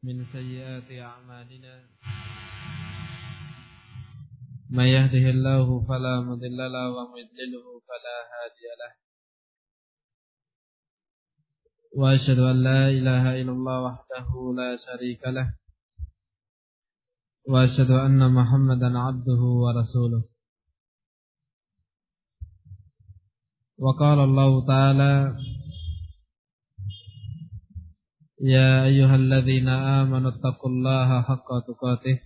من سيئات أعمالنا من يهده الله فلا مضل له ومن يضلل فلا هادي له وأشهد أن لا إله إلا الله وحده لا شريك له وأشهد أن محمدا عبده ورسوله. وقال الله تعالى: يا أيها الذين آمنوا اتقوا الله حق تقاته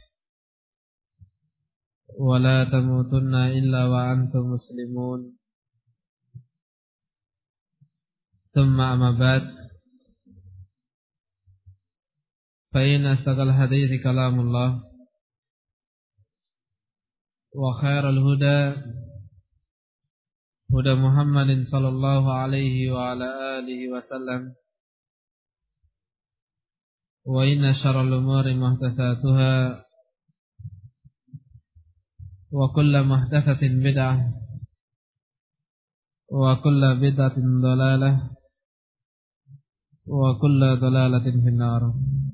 ولا تموتن إلا وأنتم مسلمون. ثم أما بعد، فإن أصدق الحديث كلام الله وخير الهدى هدى محمد صلى الله عليه وعلى آله وسلم، وإن شر الأمور محدثاتها وكل محدثة بدعة وكل بدعة ضلالة وكل ضلالة في النار.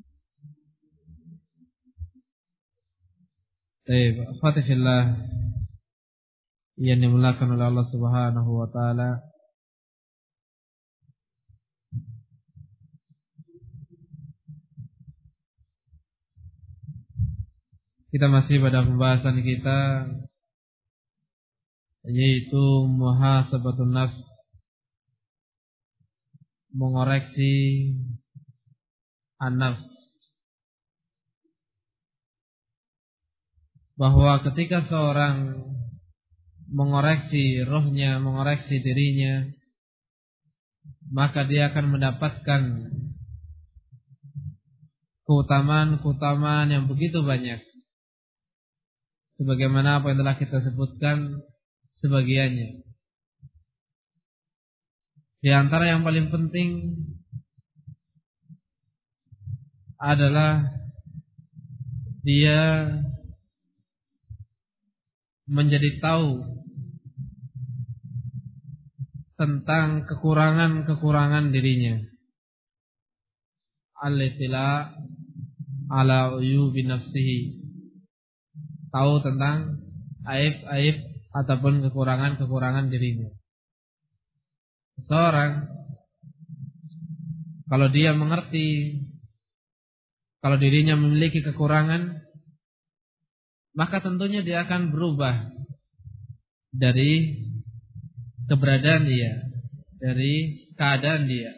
Baik, Fatihillah yang dimulakan oleh Allah Subhanahu wa taala. Kita masih pada pembahasan kita, yaitu muhasabatun nafs, mengoreksi an-nafs. Bahwa ketika seorang mengoreksi rohnya, mengoreksi dirinya, maka dia akan mendapatkan keutamaan-keutamaan yang begitu banyak, sebagaimana apa yang telah kita sebutkan sebagiannya. Di antara yang paling penting adalah dia menjadi tahu tentang kekurangan-kekurangan dirinya. Al-ittila' ala uyubi nafsihi, tahu tentang aib-aib ataupun kekurangan-kekurangan dirinya. Seorang kalau dia mengerti kalau dirinya memiliki kekurangan, maka tentunya dia akan berubah dari keberadaan dia, dari keadaan dia.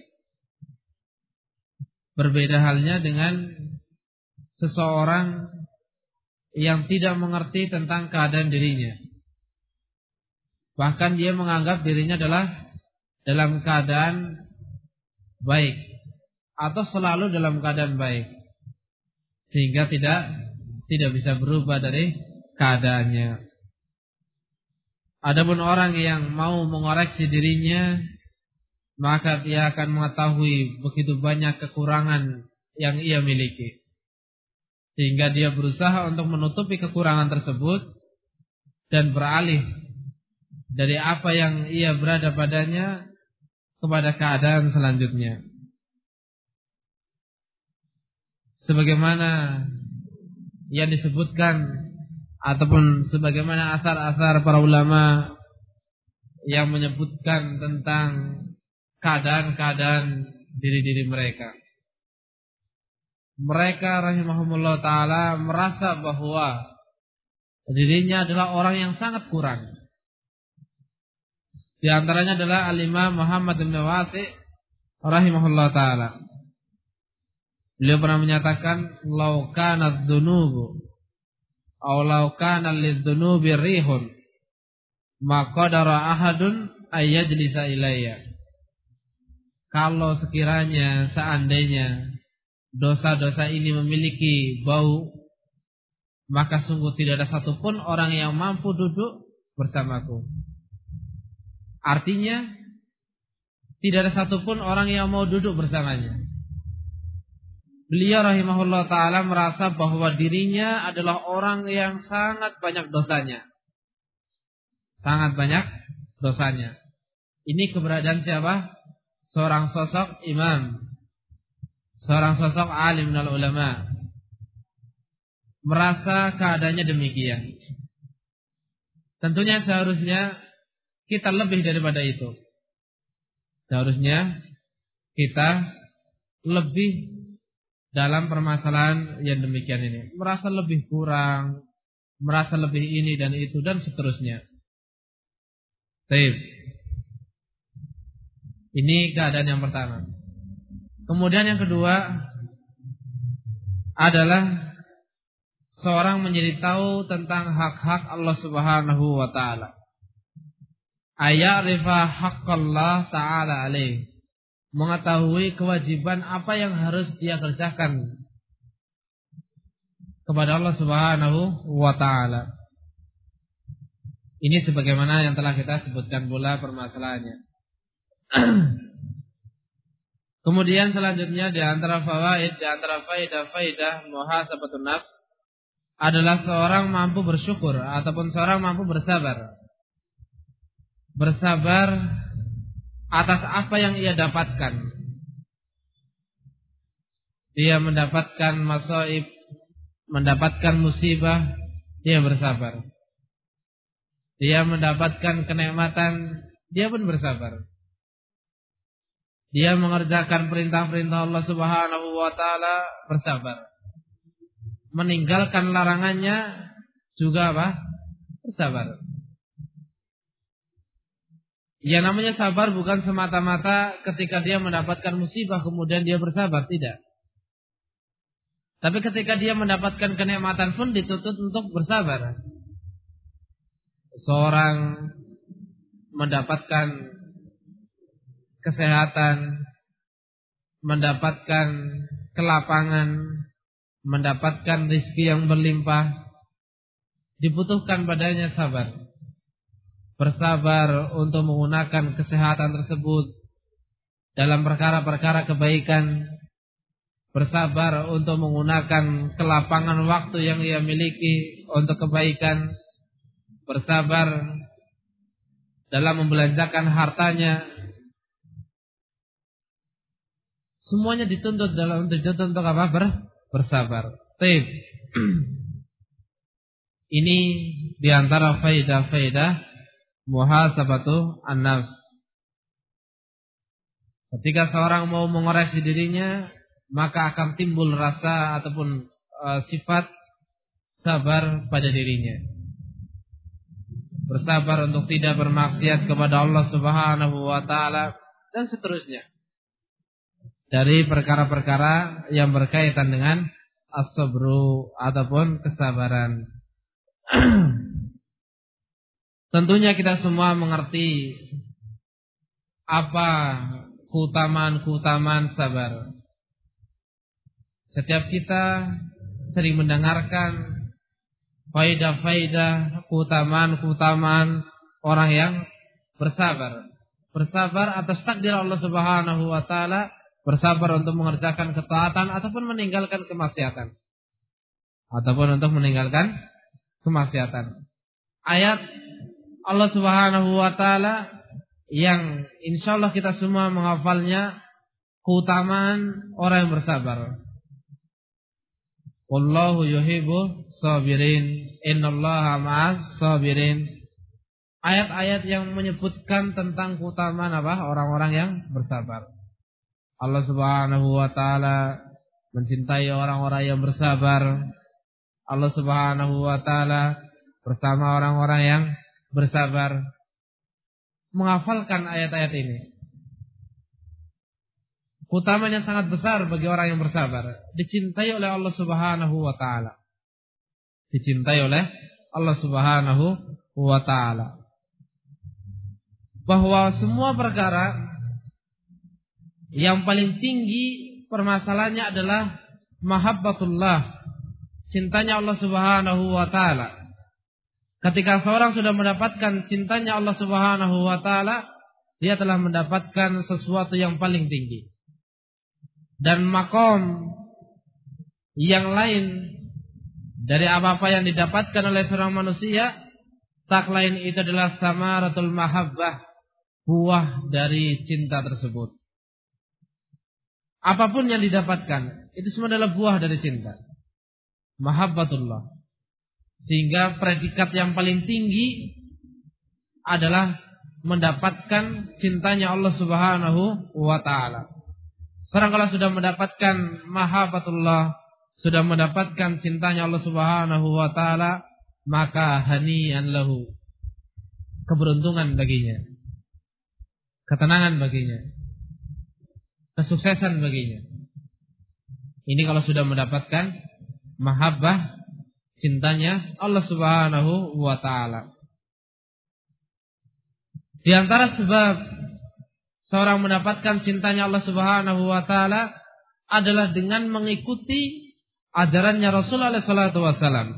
Berbeda halnya dengan seseorang yang tidak mengerti tentang keadaan dirinya. Bahkan dia menganggap dirinya adalah dalam keadaan baik atau selalu dalam keadaan baik, sehingga tidak bisa berubah dari keadaannya. Adapun orang yang mau mengoreksi dirinya, maka dia akan mengetahui begitu banyak kekurangan yang ia miliki, sehingga dia berusaha untuk menutupi kekurangan tersebut dan beralih dari apa yang ia berada padanya kepada keadaan selanjutnya. Sebagaimana yang disebutkan ataupun sebagaimana asar-asar para ulama yang menyebutkan tentang keadaan-keadaan diri-diri mereka. Mereka rahimahumullah ta'ala merasa bahwa dirinya adalah orang yang sangat kurang. Di antaranya adalah Al-Imam Muhammad bin Wasi' rahimahullah ta'ala. Beliau pernah menyatakan, "Lau kana adz-dzunubu aw lau kana lidz-dzunubi rihun ma qadara ahadun ay yajlisa ilayya." Kalau sekiranya seandainya dosa-dosa ini memiliki bau, maka sungguh tidak ada satupun orang yang mampu duduk bersamaku. Artinya tidak ada satupun orang yang mau duduk bersamanya. Beliau rahimahullah ta'ala merasa bahwa dirinya adalah orang yang sangat banyak dosanya. Sangat banyak dosanya. Ini keberadaan siapa? Seorang sosok imam. seorang sosok alim minal ulama merasa keadaannya demikian, tentunya seharusnya kita lebih daripada itu. Seharusnya kita lebih dalam permasalahan yang demikian ini. Merasa lebih kurang, merasa lebih ini dan itu dan seterusnya. Baik. Ini keadaan yang pertama. Kemudian yang kedua adalah seorang menjadi tahu tentang hak-hak Allah Subhanahu wa taala. Aya'rifa haqqallah ta'ala alaih. Mengetahui kewajiban apa yang harus dia kerjakan kepada Allah Subhanahu wa taala. Ini sebagaimana yang telah kita sebutkan pula permasalahannya. Kemudian selanjutnya di antara fawaid, di antara faidah-faidah muhasabatun nafs adalah seorang mampu bersyukur ataupun seorang mampu bersabar. Bersabar atas apa yang ia dapatkan. Dia mendapatkan masaib, mendapatkan musibah, dia bersabar. Dia mendapatkan kenikmatan, dia pun bersabar. Dia mengerjakan perintah-perintah Allah Subhanahu wa taala, bersabar. Meninggalkan larangannya juga apa? Bersabar. Yang namanya sabar bukan semata-mata ketika dia mendapatkan musibah kemudian dia bersabar, tidak. Tapi ketika dia mendapatkan kenikmatan pun dituntut untuk bersabar. Seorang mendapatkan kesehatan, mendapatkan kelapangan, mendapatkan rezeki yang berlimpah, dibutuhkan padanya sabar. Bersabar untuk menggunakan kesehatan tersebut dalam perkara-perkara kebaikan. Bersabar untuk menggunakan kelapangan waktu yang ia miliki untuk kebaikan. Bersabar dalam membelanjakan hartanya. Semuanya dituntut untuk apa? Bersabar. Ini diantara faidah-faidah muhasabatu an-nafs. Ketika seorang mau mengoreksi dirinya, maka akan timbul rasa ataupun sifat sabar pada dirinya. Bersabar untuk tidak bermaksiat kepada Allah Subhanahu wa taala dan seterusnya. Dari perkara-perkara yang berkaitan dengan as-sabru ataupun kesabaran. Tentunya kita semua mengerti apa keutamaan-keutamaan sabar. Setiap kita sering mendengarkan faidah-faidah, keutamaan-keutamaan orang yang bersabar. Bersabar atas takdir Allah Subhanahu wa taala, bersabar untuk mengerjakan ketaatan ataupun meninggalkan kemaksiatan. Ayat Allah Subhanahu wa taala yang insyaallah kita semua menghafalnya, keutamaan orang yang bersabar. Wallahu yuhibbu sabirin, innallaha ma'as sabirin. Ayat-ayat yang menyebutkan tentang keutamaan orang-orang yang bersabar. Allah Subhanahu wa taala mencintai orang-orang yang bersabar. Allah Subhanahu wa taala bersama orang-orang yang bersabar. Menghafalkan ayat-ayat ini, keutamanya sangat besar bagi orang yang bersabar. Dicintai oleh Allah Subhanahu wa taala. Dicintai oleh Allah Subhanahu wa taala. Bahwa semua perkara yang paling tinggi permasalahannya adalah mahabbatullah, cintanya Allah Subhanahu wa taala. Ketika seorang sudah mendapatkan cintanya Allah Subhanahu wa taala, dia telah mendapatkan sesuatu yang paling tinggi. Dan makom yang lain dari apa-apa yang didapatkan oleh seorang manusia, tak lain itu adalah samaratul mahabbah, buah dari cinta tersebut. apapun yang didapatkan, itu semua adalah buah dari cinta. Mahabbatullah. Sehingga predikat yang paling tinggi adalah mendapatkan cintanya Allah Subhanahu wa ta'ala. Seorang kalau sudah mendapatkan mahabbatullah, sudah mendapatkan cintanya Allah Subhanahu wa ta'ala, maka hani'an lahu, keberuntungan baginya, ketenangan baginya, kesuksesan baginya. Ini kalau sudah mendapatkan mahabbah, cintanya Allah Subhanahu wa ta'ala. Di antara sebab seorang mendapatkan cintanya Allah Subhanahu wa ta'ala adalah dengan mengikuti ajarannya Rasulullah sallallahu alaihi wasallam.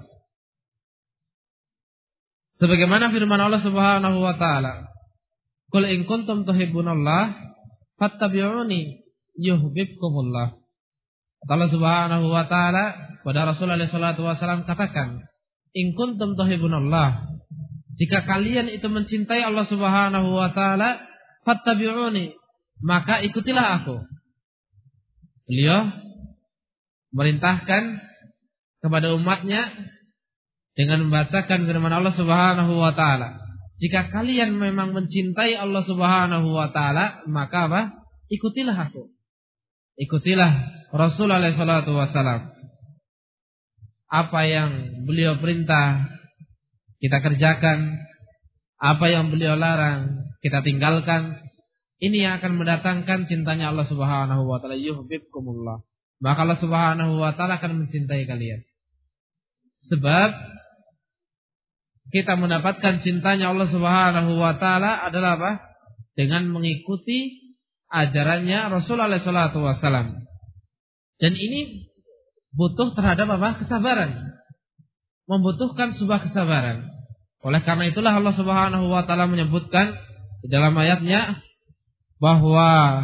Sebagaimana firman Allah Subhanahu wa ta'ala, "Qul in kuntum tuhibbunallah fattabi'uni yuhibbukumullah." Allah Subhanahu wa ta'ala pada Rasulullah sallallahu alaihi wasallam katakan, "In kuntum tuhibbunallah." Jika kalian itu mencintai Allah Subhanahu wa ta'ala, fattabi'uni, maka ikutilah aku. Beliau merintahkan kepada umatnya dengan membacakan firman Allah Subhanahu wa ta'ala. Jika kalian memang mencintai Allah Subhanahu wa ta'ala, maka apa? Ikutilah aku. Ikutilah Rasulullah sallallahu alaihi wasallam. Apa yang beliau perintah kita kerjakan, apa yang beliau larang kita tinggalkan. Ini yang akan mendatangkan cintanya Allah Subhanahu wa ta'ala, yuhibbukumullah. Maka Allah Subhanahu wa ta'ala akan mencintai kalian. Sebab kita mendapatkan cintanya Allah Subhanahu wa ta'ala adalah apa? Dengan mengikuti ajarannya Rasulullah sallallahu alaihi wasallam. Dan ini butuh terhadap apa? Kesabaran. Membutuhkan sebuah kesabaran. Oleh karena itulah Allah Subhanahu wa ta'ala menyebutkan di dalam ayatnya bahwa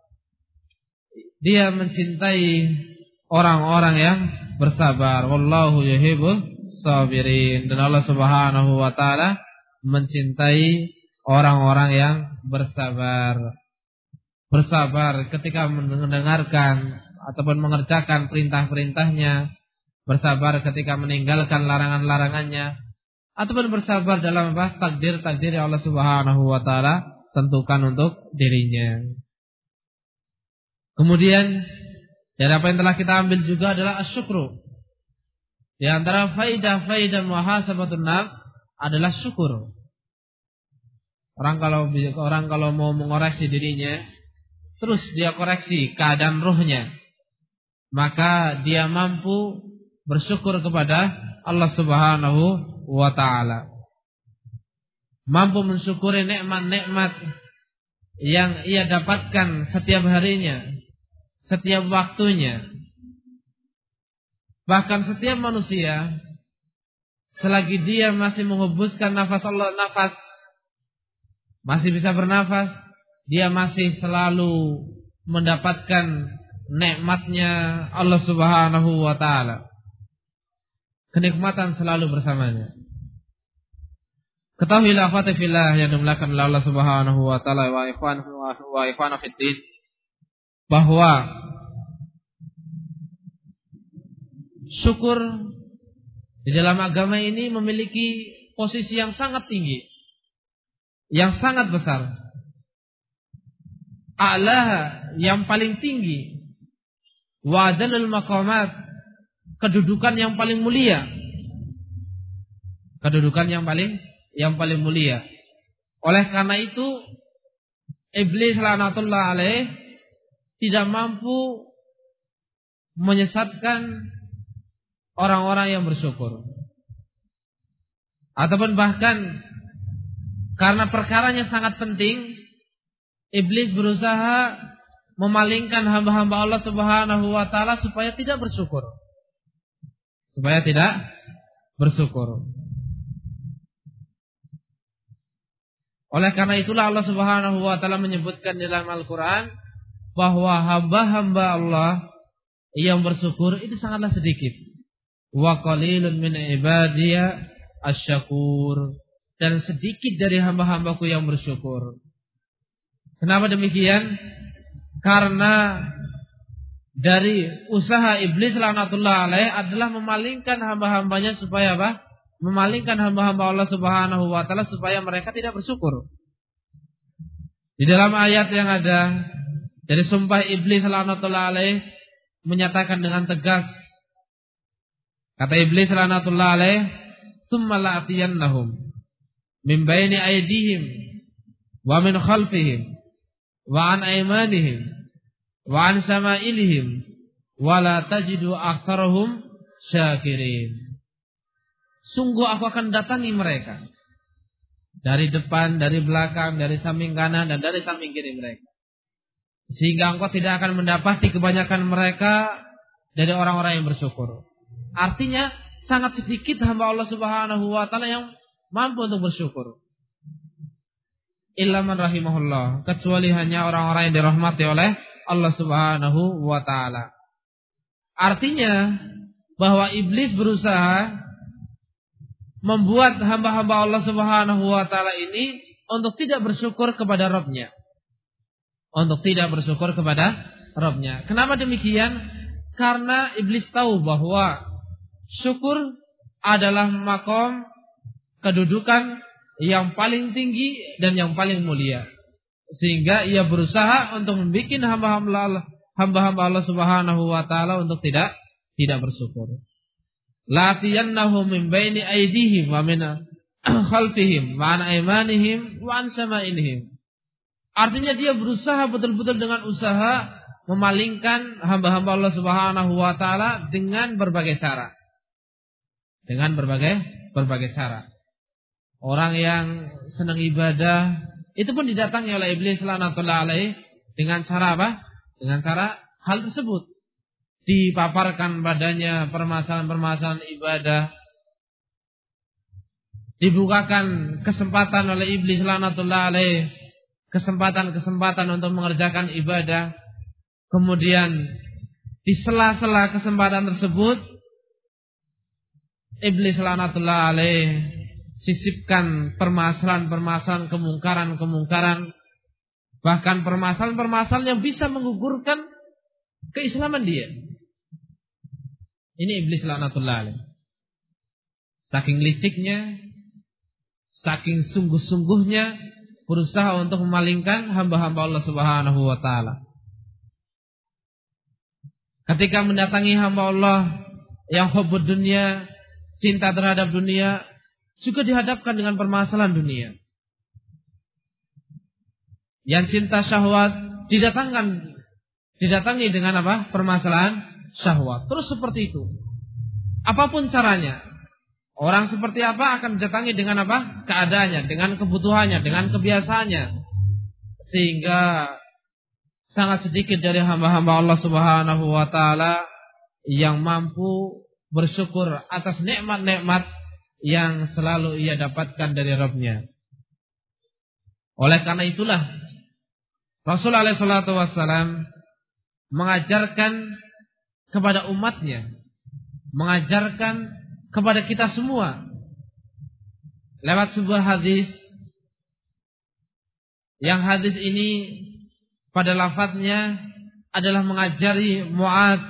Dia mencintai orang-orang yang bersabar. Wallahu yuhibbus sabirin. Dan Allah Subhanahu wa ta'ala mencintai orang-orang yang bersabar. Bersabar ketika mendengarkan ataupun mengerjakan perintah-perintahnya, bersabar ketika meninggalkan larangan-larangannya, ataupun bersabar dalam apa? Takdir-takdir yang Allah Subhanahu wa ta'ala tentukan untuk dirinya. Kemudian dari apa yang telah kita ambil juga adalah asyukru. Di antara faidah-faidah muhasabatun nafs adalah syukur. Orang kalau mau mengoreksi dirinya, terus dia koreksi keadaan ruhnya, maka dia mampu bersyukur kepada Allah Subhanahu wa ta'ala. Mampu mensyukuri nikmat-nikmat yang ia dapatkan setiap harinya, setiap waktunya. Bahkan setiap manusia, selagi dia masih menghembuskan nafas Allah, masih bisa bernafas, dia masih selalu mendapatkan nikmatnya Allah Subhanahu wa ta'ala. Kenikmatan selalu bersamanya. Ketahuilah akhwati fillah yang dimuliakan oleh Allah Subhanahu wa ta'ala wa ikhwan fiddin, bahwa syukur di dalam agama ini memiliki posisi yang sangat tinggi, yang sangat besar. A'la, yang paling tinggi, wa adalul maqamat, kedudukan yang paling mulia. Kedudukan yang paling mulia. Oleh karena itu Iblis laknatullah alaih tidak mampu menyesatkan orang-orang yang bersyukur. Ataupun bahkan karena perkaranya sangat penting, Iblis berusaha memalingkan hamba-hamba Allah Subhanahu wa ta'ala supaya tidak bersyukur. Oleh karena itulah Allah Subhanahu wa ta'ala menyebutkan di dalam Al-Quran bahwa hamba-hamba Allah yang bersyukur itu sangatlah sedikit. Wa qalilun min ibadiya asyakur. Dan sedikit dari hamba-hambaku yang bersyukur. Kenapa demikian? Karena dari usaha iblis laknatullah alaih adalah memalingkan hamba-hambanya supaya apa? Memalingkan hamba-hamba Allah Subhanahu wa taala supaya mereka tidak bersyukur. Di dalam ayat yang ada dari sumpah iblis laknatullah alaih menyatakan dengan tegas, kata iblis laknatullah alaih, "Tsumma la'tiyannahum min baini aydihim wa min khalfihim wa an aymanihim wa an sama'ilihim wa la tajidu aktsarahum syakirin." Sungguh aku akan datangi mereka dari depan, dari belakang, dari samping kanan dan dari samping kiri mereka, sehingga engkau tidak akan mendapati kebanyakan mereka dari orang-orang yang bersyukur. Artinya sangat sedikit hamba Allah Subhanahu wa taala yang mampu untuk bersyukur. Illa man rahimahullah, kecuali hanya orang-orang yang dirahmati oleh Allah Subhanahu wa taala. Artinya bahwa iblis berusaha membuat hamba-hamba Allah Subhanahu wa taala ini untuk tidak bersyukur kepada Rabb-Nya. Untuk tidak bersyukur kepada Rabb-Nya. Kenapa demikian? Karena iblis tahu bahwa syukur adalah makom kedudukan yang paling tinggi dan yang paling mulia. Sehingga ia berusaha untuk membuat hamba-hamba Allah Subhanahu wa taala untuk tidak bersyukur. Latiyannahum min baini aydihim wa min khalfihim wa an aymanihim wa an sama'inihim. Artinya dia berusaha betul-betul dengan usaha memalingkan hamba-hamba Allah Subhanahu wa taala dengan berbagai cara. Dengan berbagai cara. Orang yang senang ibadah itu pun didatangi oleh iblis laknatullah alaih dengan cara apa? Dengan cara hal tersebut. Dipaparkan padanya permasalahan-permasalahan ibadah. Dibukakan kesempatan oleh iblis laknatullah alaih, kesempatan-kesempatan untuk mengerjakan ibadah. Kemudian di sela-sela kesempatan tersebut iblis laknatullah alaih sisipkan permasalahan-permasalahan, kemungkaran-kemungkaran, bahkan permasalahan-permasalahan yang bisa menggugurkan keislaman dia. Ini iblis laknatullah alaih. Saking liciknya, saking sungguh-sungguhnya berusaha untuk memalingkan hamba-hamba Allah Subhanahu wa taala. Ketika mendatangi hamba Allah yang hubbud dunia, cinta terhadap dunia, juga dihadapkan dengan permasalahan dunia. Yang cinta syahwat didatangi dengan apa? Permasalahan syahwat. Terus seperti itu. Apapun caranya. Orang seperti apa akan didatangi dengan apa? Keadaannya, dengan kebutuhannya, dengan kebiasaannya. Sehingga sangat sedikit dari hamba-hamba Allah Subhanahu wa taala yang mampu bersyukur atas nikmat-nikmat yang selalu ia dapatkan dari Rabb-Nya. Oleh karena itulah Rasulullah SAW mengajarkan kepada umatnya, mengajarkan kepada kita semua lewat sebuah hadis, yang hadis ini pada lafadznya adalah mengajari Mu'ad.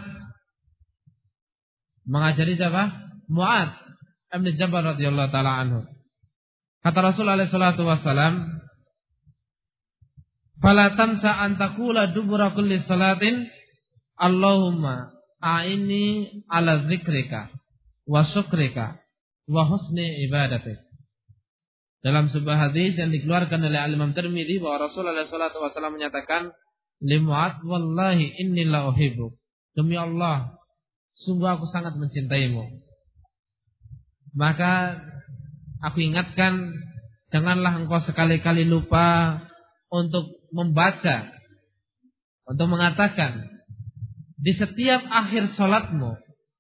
Mengajari siapa? Mu'ad bin Jabal radhiyallahu taala anhu. Kata Rasulullah SAW, "Fala tamsa an taqula dubura kulli salatin Allahumma a'inni ala dzikrika wa syukrika wa husni ibadatik." Dalam sebuah hadis yang dikeluarkan oleh Imam Tirmidzi bahwa Rasulullah SAW menyatakan, "Li Mu'ad wallahi inni la uhibbuk." Demi Allah, sungguh aku sangat mencintaimu. Maka aku ingatkan, janganlah engkau sekali-kali lupa untuk membaca, untuk mengatakan di setiap akhir salatmu,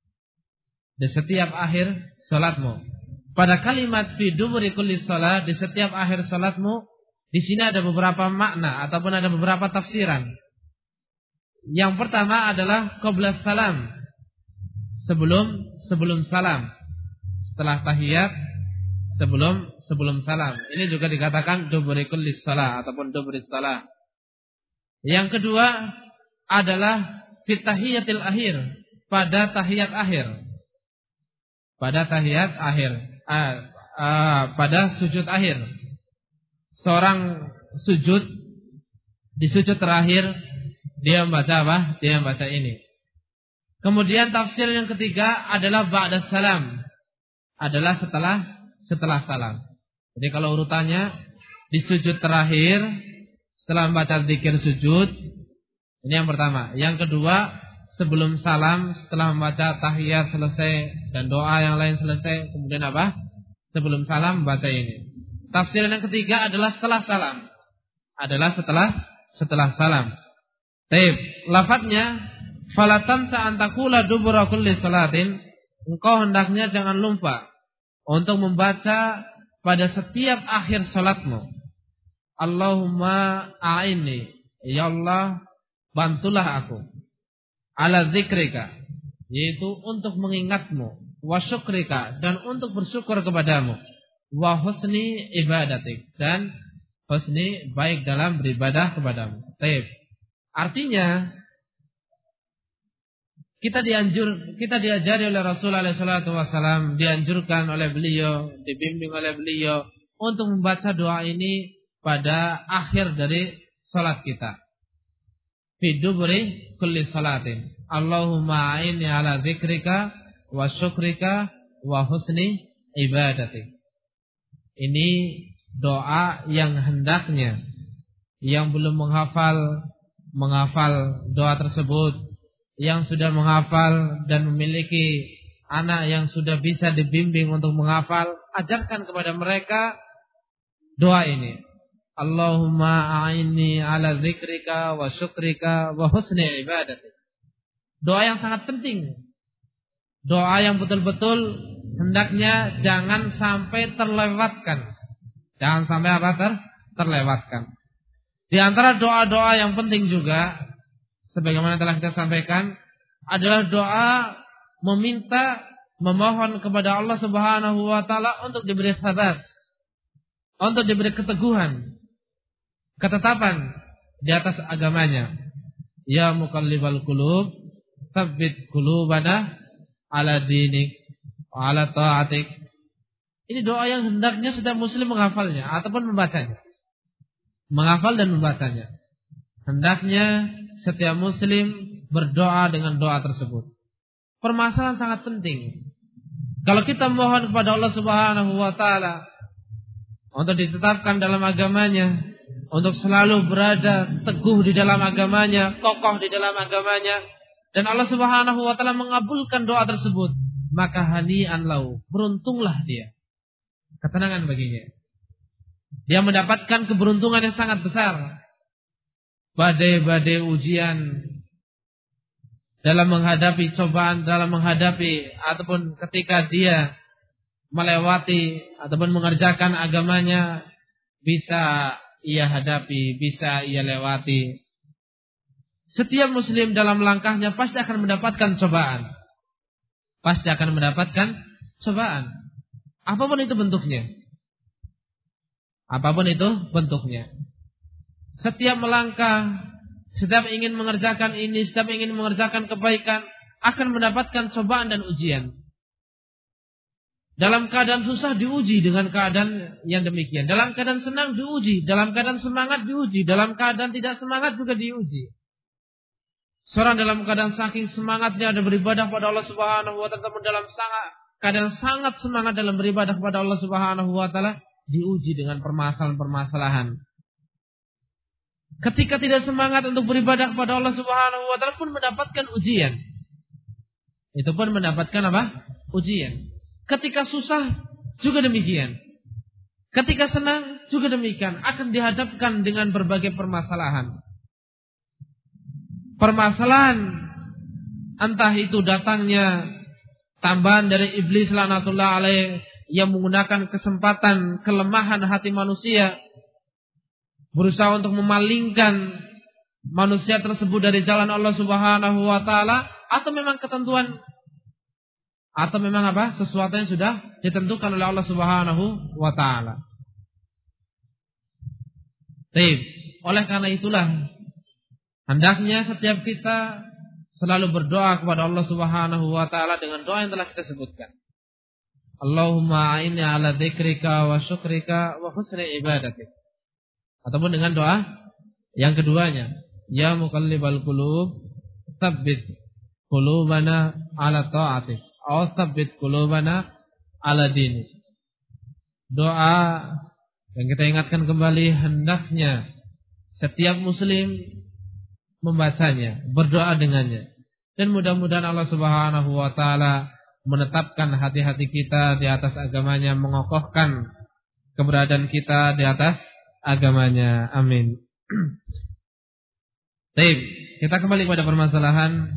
pada kalimat fi duburi kulli shalah, di setiap akhir salatmu, di sini ada beberapa makna ataupun ada beberapa tafsiran. Yang pertama adalah qabla salam, sebelum salam, setelah tahiyat, sebelum salam. Ini juga dikatakan duburi kulli shalah ataupun duburi shalah. Yang kedua adalah fit tahiyatil akhir, pada tahiyat akhir. Pada tahiyat akhir. Pada sujud akhir. Seorang sujud, di sujud terakhir dia membaca apa? Dia membaca ini. Kemudian tafsir yang ketiga adalah ba'da salam. Adalah setelah salam. Jadi kalau urutannya di sujud terakhir setelah membaca zikir sujud, ini yang pertama. Yang kedua, sebelum salam setelah membaca tahiyat selesai dan doa yang lain selesai, kemudian apa? Sebelum salam membaca ini. Tafsir yang ketiga adalah setelah salam. Adalah setelah salam. Taib, lafadznya falatan sa'antakula dubura kulli salatin, engkau hendaknya jangan lupa untuk membaca pada setiap akhir salatmu. Allahumma a'inni, ya Allah bantulah aku, ala zikrika, yaitu untuk mengingatmu, wa syukrika, dan untuk bersyukur kepadamu, wa husni ibadatik, dan husni baik dalam beribadah kepadamu. Taib. Artinya kita diajari oleh Rasulullah SAW, dianjurkan oleh beliau, dibimbing oleh beliau untuk membaca doa ini pada akhir dari salat kita. Fi duburi kulli salatin. Allahumma a'inni ala zikrika wa syukrika wa husni ibadatik. Ini doa yang hendaknya yang belum menghafal doa tersebut, yang sudah menghafal dan memiliki anak yang sudah bisa dibimbing untuk menghafal, ajarkan kepada mereka doa ini. Allahumma a'inni ala zikrika wa syukrika wa husni ibadatik. Doa yang sangat penting. Doa yang betul-betul hendaknya jangan sampai terlewatkan. Jangan sampai apa? Terlewatkan. Di antara doa-doa yang penting juga, sebagaimana telah kita sampaikan, adalah doa memohon kepada Allah Subhanahu wa taala untuk diberi sabar, untuk diberi keteguhan, ketetapan di atas agamanya. Ya muqallibal qulub, tsabbit qulubana ala dinik wa ala ta'atik. Ini doa yang hendaknya setiap muslim menghafalnya ataupun membacanya. Menghafal dan membacanya. Hendaknya setiap muslim berdoa dengan doa tersebut. Permasalahan sangat penting. Kalau kita mohon kepada Allah Subhanahu wa taala untuk ditetapkan dalam agamanya, untuk selalu berada teguh di dalam agamanya, kokoh di dalam agamanya, dan Allah Subhanahu wa taala mengabulkan doa tersebut, maka hani'an lahu, beruntunglah dia. Ketenangan baginya. Dia mendapatkan keberuntungan yang sangat besar. Badai-badai ujian dalam menghadapi cobaan, dalam menghadapi ataupun ketika dia melewati ataupun mengerjakan agamanya, bisa ia hadapi, bisa ia lewati. Setiap muslim dalam langkahnya pasti akan mendapatkan cobaan. Pasti akan mendapatkan cobaan. Apapun itu bentuknya. Apapun itu bentuknya. Setiap melangkah, setiap ingin mengerjakan ini, setiap ingin mengerjakan kebaikan, akan mendapatkan cobaan dan ujian. Dalam keadaan susah diuji dengan keadaan yang demikian. Dalam keadaan senang diuji, dalam keadaan semangat diuji, dalam keadaan tidak semangat juga diuji. Seorang dalam keadaan saking semangatnya ada beribadah kepada Allah Subhanahu wa taala, dalam keadaan sangat semangat dalam beribadah kepada Allah Subhanahu wa taala, diuji dengan permasalahan-permasalahan. Ketika tidak semangat untuk beribadah kepada Allah Subhanahu wa taala pun mendapatkan ujian. Itu pun mendapatkan apa? Ujian. Ketika susah juga demikian. Ketika senang juga demikian, akan dihadapkan dengan berbagai permasalahan. Permasalahan entah itu datangnya tambahan dari iblis laknatullah alaih yang menggunakan kesempatan kelemahan hati manusia, berusaha untuk memalingkan manusia tersebut dari jalan Allah Subhanahu wa taala, atau memang ketentuan, atau memang apa? Sesuatu yang sudah ditentukan oleh Allah Subhanahu wa taala. Baik, oleh karena itulah hendaknya setiap kita selalu berdoa kepada Allah Subhanahu wa taala dengan doa yang telah kita sebutkan. Allahumma a'inni ala dzikrika wa syukrika wa husni ibadatik. Ataupun dengan doa yang keduanya, ya muqallibal qulub, tsabbit qulubana ala ta'atik, aw tsabbit qulubana ala dinik. Doa yang kita ingatkan kembali, hendaknya setiap muslim membacanya, berdoa dengannya. Dan mudah-mudahan Allah Subhanahu wa taala menetapkan hati-hati kita di atas agamanya, mengokohkan keberadaan kita di atas agamanya. Amin. Baik, kita kembali kepada permasalahan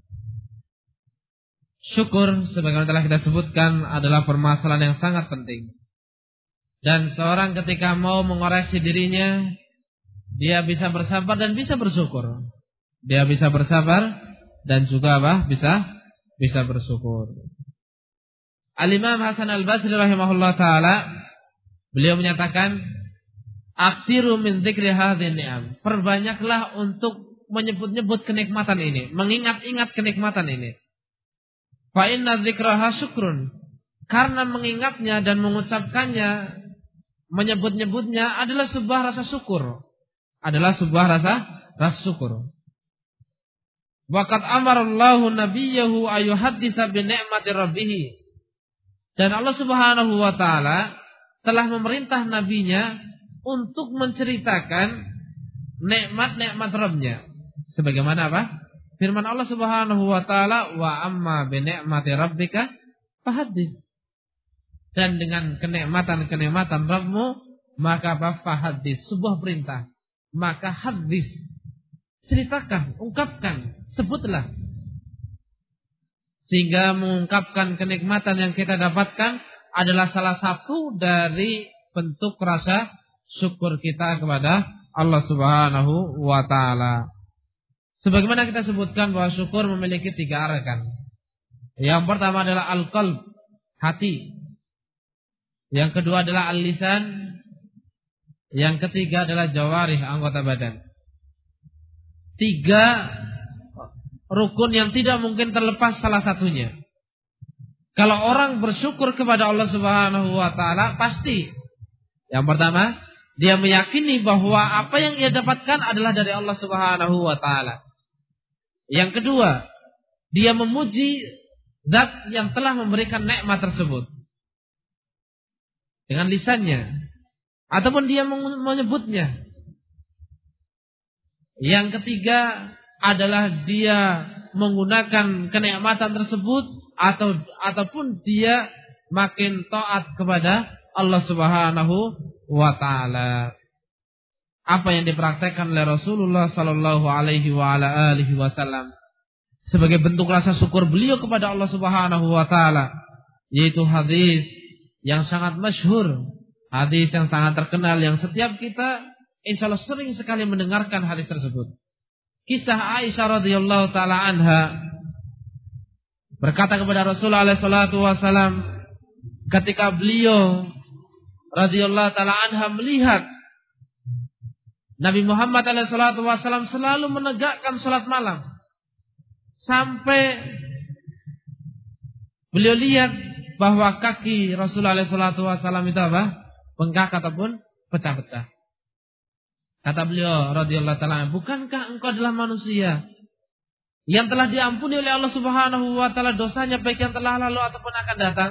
syukur. Sebagaimana telah kita sebutkan, adalah permasalahan yang sangat penting. Dan seorang ketika mau mengoreksi dirinya, dia bisa bersabar dan bisa bersyukur. Dia bisa bersabar dan juga bisa bersyukur. Al-Imam Hasan Al-Basri rahimahullah ta'ala, beliau menyatakan, aktsiru min dzikri hadhihi ni'am. Perbanyaklah untuk menyebut-nyebut kenikmatan ini, mengingat-ingat kenikmatan ini. Fa inna dzikraha syukrun. Karena mengingatnya dan mengucapkannya, menyebut-nyebutnya adalah sebuah rasa syukur. Adalah sebuah rasa syukur. Waqad amarallahu nabiyahu ayuhaddisa bi ni'mati rabbih. Dan Allah Subhanahu wa taala telah memerintah nabinya untuk menceritakan nikmat-nikmat Rabb-Nya. Sebagaimana apa? Firman Allah Subhanahu wa taala, wa amma bi ni'mati rabbika fahaddits. Dan dengan kenikmatan-kenikmatan Rabb-Mu, maka fahaddits, sebuah perintah. Maka hadis, ceritakan, ungkapkan, sebutlah. Sehingga mengungkapkan kenikmatan yang kita dapatkan adalah salah satu dari bentuk rasa syukur kita kepada Allah Subhanahu wa taala. Sebagaimana kita sebutkan bahwa syukur memiliki 3 arkan. Yang pertama adalah al-qalb, hati. Yang kedua adalah al-lisan. Yang ketiga adalah jawarih, anggota badan. 3 rukun yang tidak mungkin terlepas salah satunya. Kalau orang bersyukur kepada Allah Subhanahu wa taala, pasti yang pertama, dia meyakini bahwa apa yang ia dapatkan adalah dari Allah Subhanahu wa taala. Yang kedua, dia memuji zat yang telah memberikan nikmat tersebut dengan lisannya, ataupun dia menyebutnya. Yang ketiga adalah dia menggunakan kenikmatan tersebut ataupun dia makin taat kepada Allah Subhanahu wa taala. Apa yang dipraktekkan oleh Rasulullah sallallahu alaihi wa ala alihi wasallam sebagai bentuk rasa syukur beliau kepada Allah Subhanahu wa taala, yaitu hadis yang sangat masyhur, hadis yang sangat terkenal yang setiap kita insyaallah sering sekali mendengarkan hadis tersebut. Kisah Aisyah radhiyallahu taala anha berkata kepada Rasulullah sallallahu alaihi wasallam ketika beliau radhiyallahu taala anha melihat Nabi Muhammad sallallahu alaihi wasallam selalu menegakkan salat malam sampai beliau lihat bahwa kaki Rasulullah sallallahu alaihi wasallam itu apa? Bengkak ataupun pecah-pecah. Kata beliau radhiyallahu taala, bukankah engkau adalah manusia yang telah diampuni oleh Allah Subhanahu wa taala dosanya baik yang telah lalu ataupun akan datang?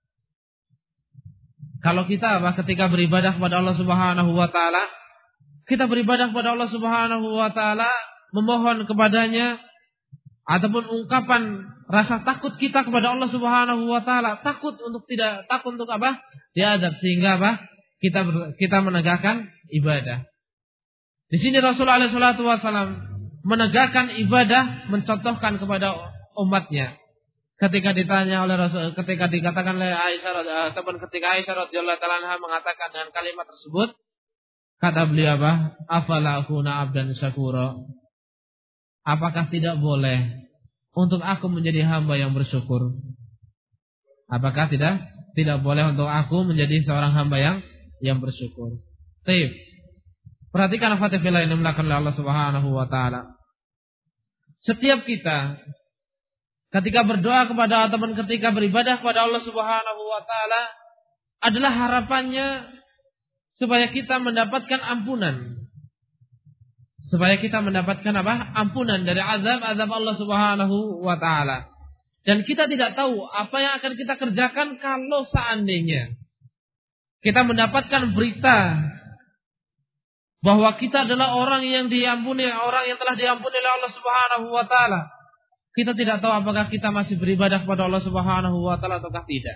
Kalau kita ketika beribadah kepada Allah Subhanahu wa taala, kita beribadah kepada Allah Subhanahu wa taala, memohon kepadanya ataupun ungkapan rasa takut kita kepada Allah Subhanahu wa taala, takut untuk apa? Diadab, sehingga apa? Kita menegakkan ibadah. Di sini Rasulullah SAW menegakkan ibadah, mencontohkan kepada umatnya. Ketika ditanya oleh Rasul, ketika dikatakan oleh Aisyah ataupun ketika Aisyah radhiyallahu taala anha mengatakan dengan kalimat tersebut, kata beliau apa? Afala akuna abdan syakura. Apakah tidak boleh untuk aku menjadi hamba yang bersyukur? Apakah tidak boleh untuk aku menjadi seorang hamba yang bersyukur? Baik. Perhatikan fatihillah yang dimulakan oleh Allah Subhanahu wa taala. setiap kita ketika berdoa kepada ataupun ketika beribadah kepada Allah Subhanahu wa taala adalah harapannya supaya kita mendapatkan ampunan. Supaya kita mendapatkan apa? Ampunan dari azab Allah Subhanahu wa taala. Dan kita tidak tahu apa yang akan kita kerjakan kalau seandainya kita mendapatkan berita bahwa kita adalah orang yang diampuni, orang yang telah diampuni oleh Allah Subhanahu wa taala. Kita tidak tahu apakah kita masih beribadah kepada Allah Subhanahu wa taala ataukah tidak.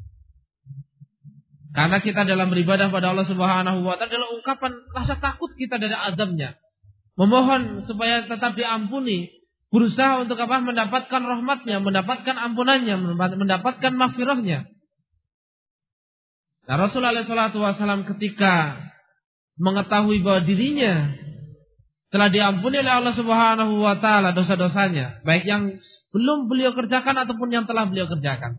Karena kita dalam beribadah pada Allah Subhanahu wa taala adalah ungkapan rasa takut kita dari azabnya. Memohon supaya tetap diampuni, berusaha untuk apa? Mendapatkan rahmatnya, mendapatkan ampunannya, mendapatkan maghfirahnya. Nah, Rasulullah SAW ketika mengetahui bahwa dirinya telah diampuni oleh Allah Subhanahu wa taala dosa-dosanya, baik yang belum beliau kerjakan ataupun yang telah beliau kerjakan.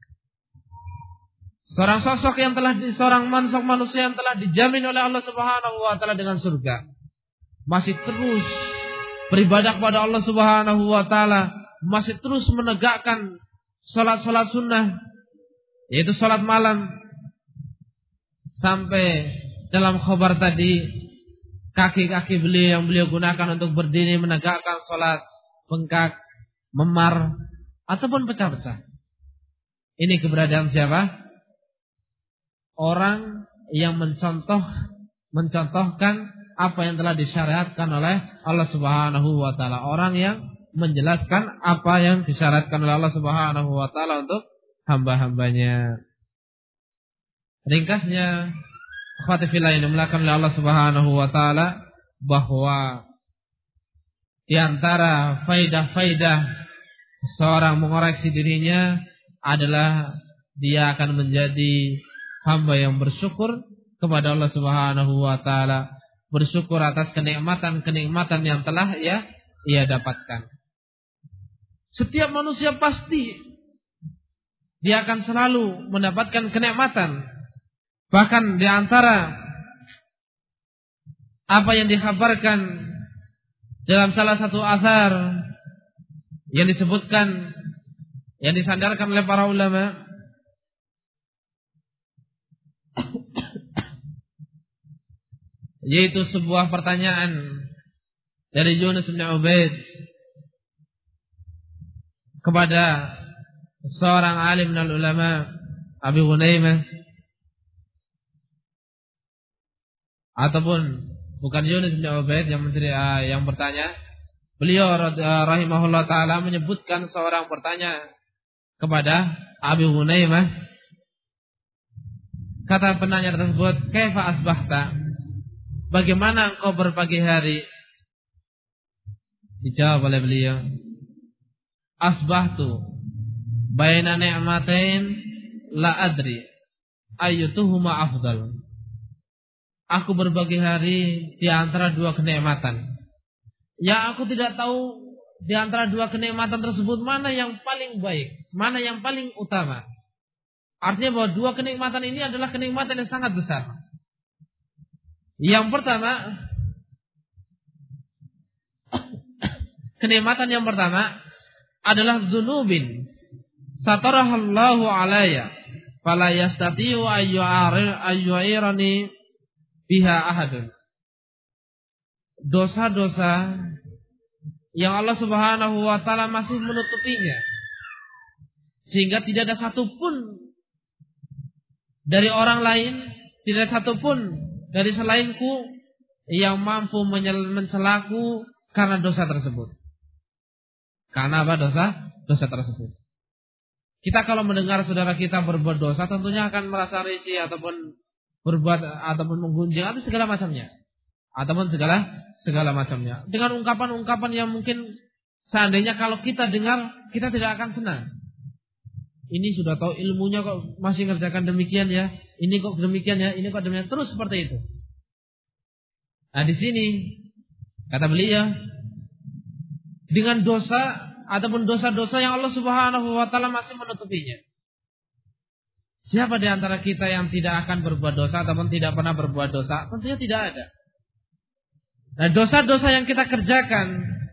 Seorang sosok yang telah seorang manusia yang telah dijamin oleh Allah Subhanahu wa taala dengan surga, masih terus beribadah kepada Allah Subhanahu wa taala, masih terus menegakkan salat-salat sunnah, yaitu salat malam, sampai dalam khabar tadi kaki-kaki beliau yang beliau gunakan untuk berdiri menegakkan salat bengkak, memar ataupun pecah-pecah. Ini keberadaan siapa? Orang yang mencontohkan apa yang telah disyariatkan oleh Allah Subhanahu wa taala. Orang yang menjelaskan apa yang disyariatkan oleh Allah Subhanahu wa taala untuk hamba-hambanya. Ringkasnya, akhwati fillah yang dimuliakan oleh Allah Subhanahu wa taala, bahwa di antara faidah-faidah seorang mengoreksi dirinya adalah dia akan menjadi hamba yang bersyukur kepada Allah Subhanahu wa taala, bersyukur atas kenikmatan-kenikmatan yang telah ia dapatkan. Setiap manusia pasti dia akan selalu mendapatkan kenikmatan. Bahkan di antara apa yang dikhabarkan dalam salah satu athar yang disebutkan, yang disandarkan oleh para ulama, yaitu sebuah pertanyaan dari Yunus bin Ubaid kepada seorang alim minal ulama, Abi Hunaymah, ataupun bukan Yunus bin Ubaid yang bertanya, beliau rahimahullah taala menyebutkan seorang bertanya kepada Abi Hunaymah. Kata penanya tersebut, "Kaifa asbahta?" Bagaimana engkau berpagi hari? Dijawab oleh beliau, "Asbahtu baina ni'matain la adri ayyutuhuma afdal." Aku berbagi hari di antara dua kenikmatan. Ya, aku tidak tahu di antara dua kenikmatan tersebut mana yang paling baik, mana yang paling utama. Artinya bahwa dua kenikmatan ini adalah kenikmatan yang sangat besar. Yang pertama, kenikmatan yang pertama adalah dzunubin satarahallahu alayya fala yastati'u ayyu'irani biha ahadun. Dosa-dosa yang Allah Subhanahu wa taala masih menutupinya, sehingga tidak ada satupun dari orang lain, tidak ada satupun dari selainku yang mampu mencelaku karena dosa tersebut. Karena apa dosa tersebut? Kita kalau mendengar saudara kita berbuat dosa, tentunya akan merasa risih ataupun berbuat ataupun menggunjing atau segala macamnya, ataupun segala macamnya, dengan ungkapan-ungkapan yang mungkin seandainya kalau kita dengar kita tidak akan senang. Ini sudah tahu ilmunya kok masih ngerjakan demikian ya. Ini kok demikian ya. Ini kok demikian, terus seperti itu. Nah, di sini kata beliau, dengan dosa ataupun dosa-dosa yang Allah Subhanahu wa taala masih menutupinya. Siapa di antara kita yang tidak akan berbuat dosa ataupun tidak pernah berbuat dosa? Tentunya tidak ada. Nah, dosa-dosa yang kita kerjakan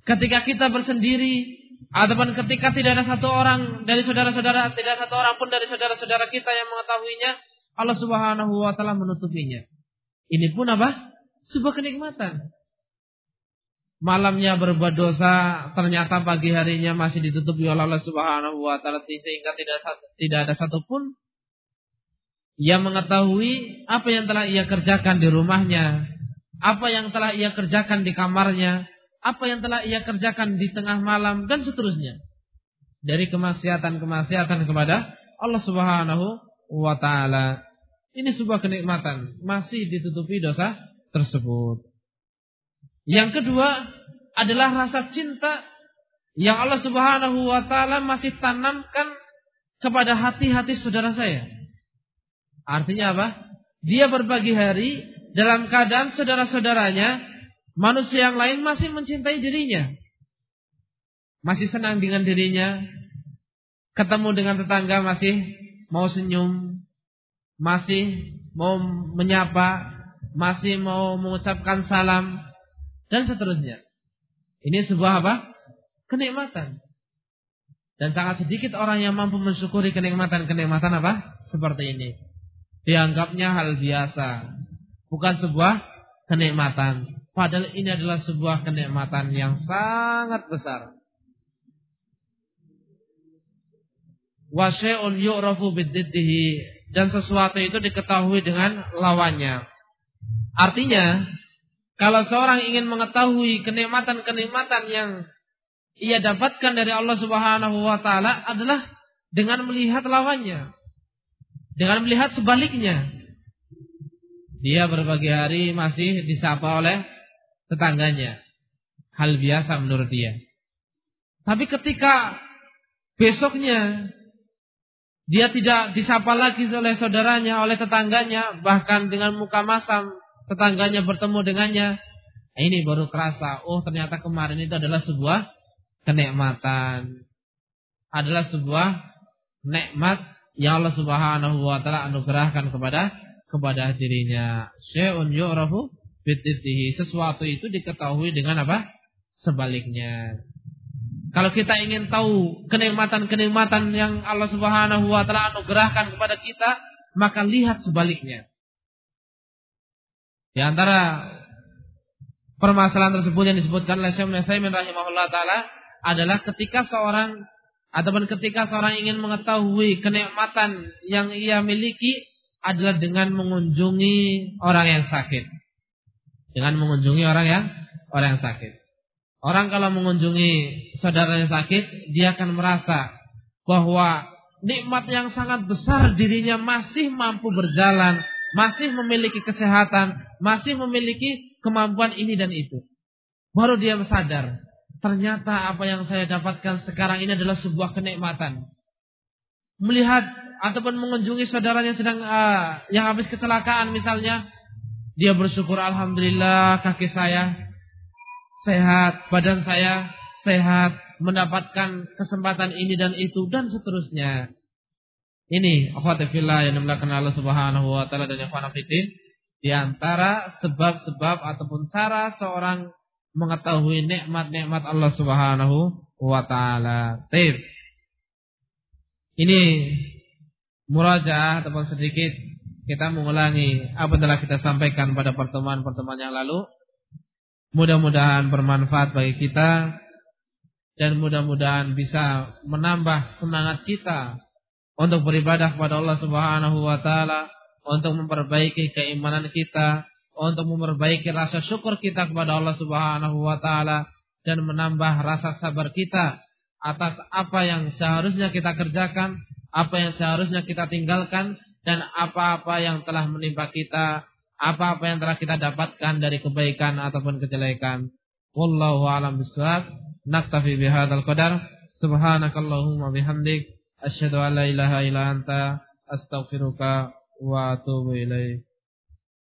Ketika kita bersendiri, ataupun ketika tidak ada satu orang dari saudara-saudara, tidak satu orang pun dari saudara-saudara kita yang mengetahuinya, Allah Subhanahu wa taala menutupinya. Ini pun apa? Sebuah kenikmatan. Malamnya berbuat dosa, ternyata pagi harinya masih ditutupi oleh Allah Subhanahu wa taala sehingga tidak ada satupun yang mengetahui apa yang telah ia kerjakan di rumahnya, apa yang telah ia kerjakan di kamarnya, apa yang telah ia kerjakan di tengah malam dan seterusnya. Dari kemaksiatan-kemaksiatan kepada Allah Subhanahu wa taala. Ini sebuah kenikmatan, masih ditutupi dosa tersebut. Yang kedua adalah rasa cinta yang Allah Subhanahu wa taala masih tanamkan kepada hati-hati saudara saya. Artinya apa? Dia berbagi hari dalam keadaan saudara-saudaranya, manusia yang lain masih mencintai dirinya, masih senang dengan dirinya, ketemu dengan tetangga masih mau senyum, masih mau menyapa, masih mau mengucapkan salam, dan seterusnya. Ini sebuah apa? Kenikmatan. Dan sangat sedikit orang yang mampu mensyukuri kenikmatan-kenikmatan apa? Seperti ini. Dianggapnya hal biasa, bukan sebuah kenikmatan. Padahal ini adalah sebuah kenikmatan yang sangat besar. Wa syai'un yu'rafu bididdihi, dan sesuatu itu diketahui dengan lawannya. Artinya, kalau seorang ingin mengetahui kenikmatan-kenikmatan yang ia dapatkan dari Allah Subhanahu wa taala adalah dengan melihat lawannya. Dengan melihat sebaliknya. Dia berbagi hari masih disapa oleh tetangganya. Hal biasa menurut dia. Tapi ketika besoknya dia tidak disapa lagi oleh saudaranya, oleh tetangganya, bahkan dengan muka masam tetangganya bertemu dengannya, ini baru terasa, oh ternyata kemarin itu adalah sebuah kenikmatan, adalah sebuah nikmat yang Allah Subhanahu wa taala anugerahkan kepada dirinya. Syai'un yu'rafu bitittihi, sesuatu itu diketahui dengan apa? Sebaliknya. Kalau kita ingin tahu kenikmatan-kenikmatan yang Allah Subhanahu wa taala anugerahkan kepada kita, maka lihat sebaliknya. Di antara permasalahan tersebut yang disebutkan oleh Syekh Ibnu Utsaimin rahimahullah taala adalah ketika seorang ingin mengetahui kenikmatan yang ia miliki adalah dengan mengunjungi orang yang sakit. Dengan mengunjungi orang yang sakit. Orang kalau mengunjungi saudara yang sakit, dia akan merasa bahwa nikmat yang sangat besar dirinya masih mampu berjalan, masih memiliki kesehatan, masih memiliki kemampuan ini dan itu. Baru dia sadar, ternyata apa yang saya dapatkan sekarang ini adalah sebuah kenikmatan. Melihat ataupun mengunjungi saudara yang sedang yang habis kecelakaan misalnya, dia bersyukur, alhamdulillah kaki saya sehat, badan saya sehat, mendapatkan kesempatan ini dan itu dan seterusnya. Ini akhwati fillah yang dimuliakan Allah Subhanahu wa taala dan ikhwan fillah, di antara sebab-sebab ataupun cara seorang mengetahui nikmat-nikmat Allah Subhanahu wa taala. Baik. Ini murajaah ataupun sedikit kita mengulangi apa yang telah kita sampaikan pada pertemuan-pertemuan yang lalu. Mudah-mudahan bermanfaat bagi kita dan mudah-mudahan bisa menambah semangat kita untuk beribadah kepada Allah Subhanahu wa taala, untuk memperbaiki keimanan kita, untuk memperbaiki rasa syukur kita kepada Allah Subhanahu wa taala dan menambah rasa sabar kita atas apa yang seharusnya kita kerjakan, apa yang seharusnya kita tinggalkan dan apa-apa yang telah menimpa kita, apa-apa yang telah kita dapatkan dari kebaikan ataupun kejelekan. Wallahu a'lam bishawab. Naktafi bihadzal qadar. Subhanakallahumma bihamdik asyhadu an la ilaha illa anta astaghfiruka wa atubu ilaik.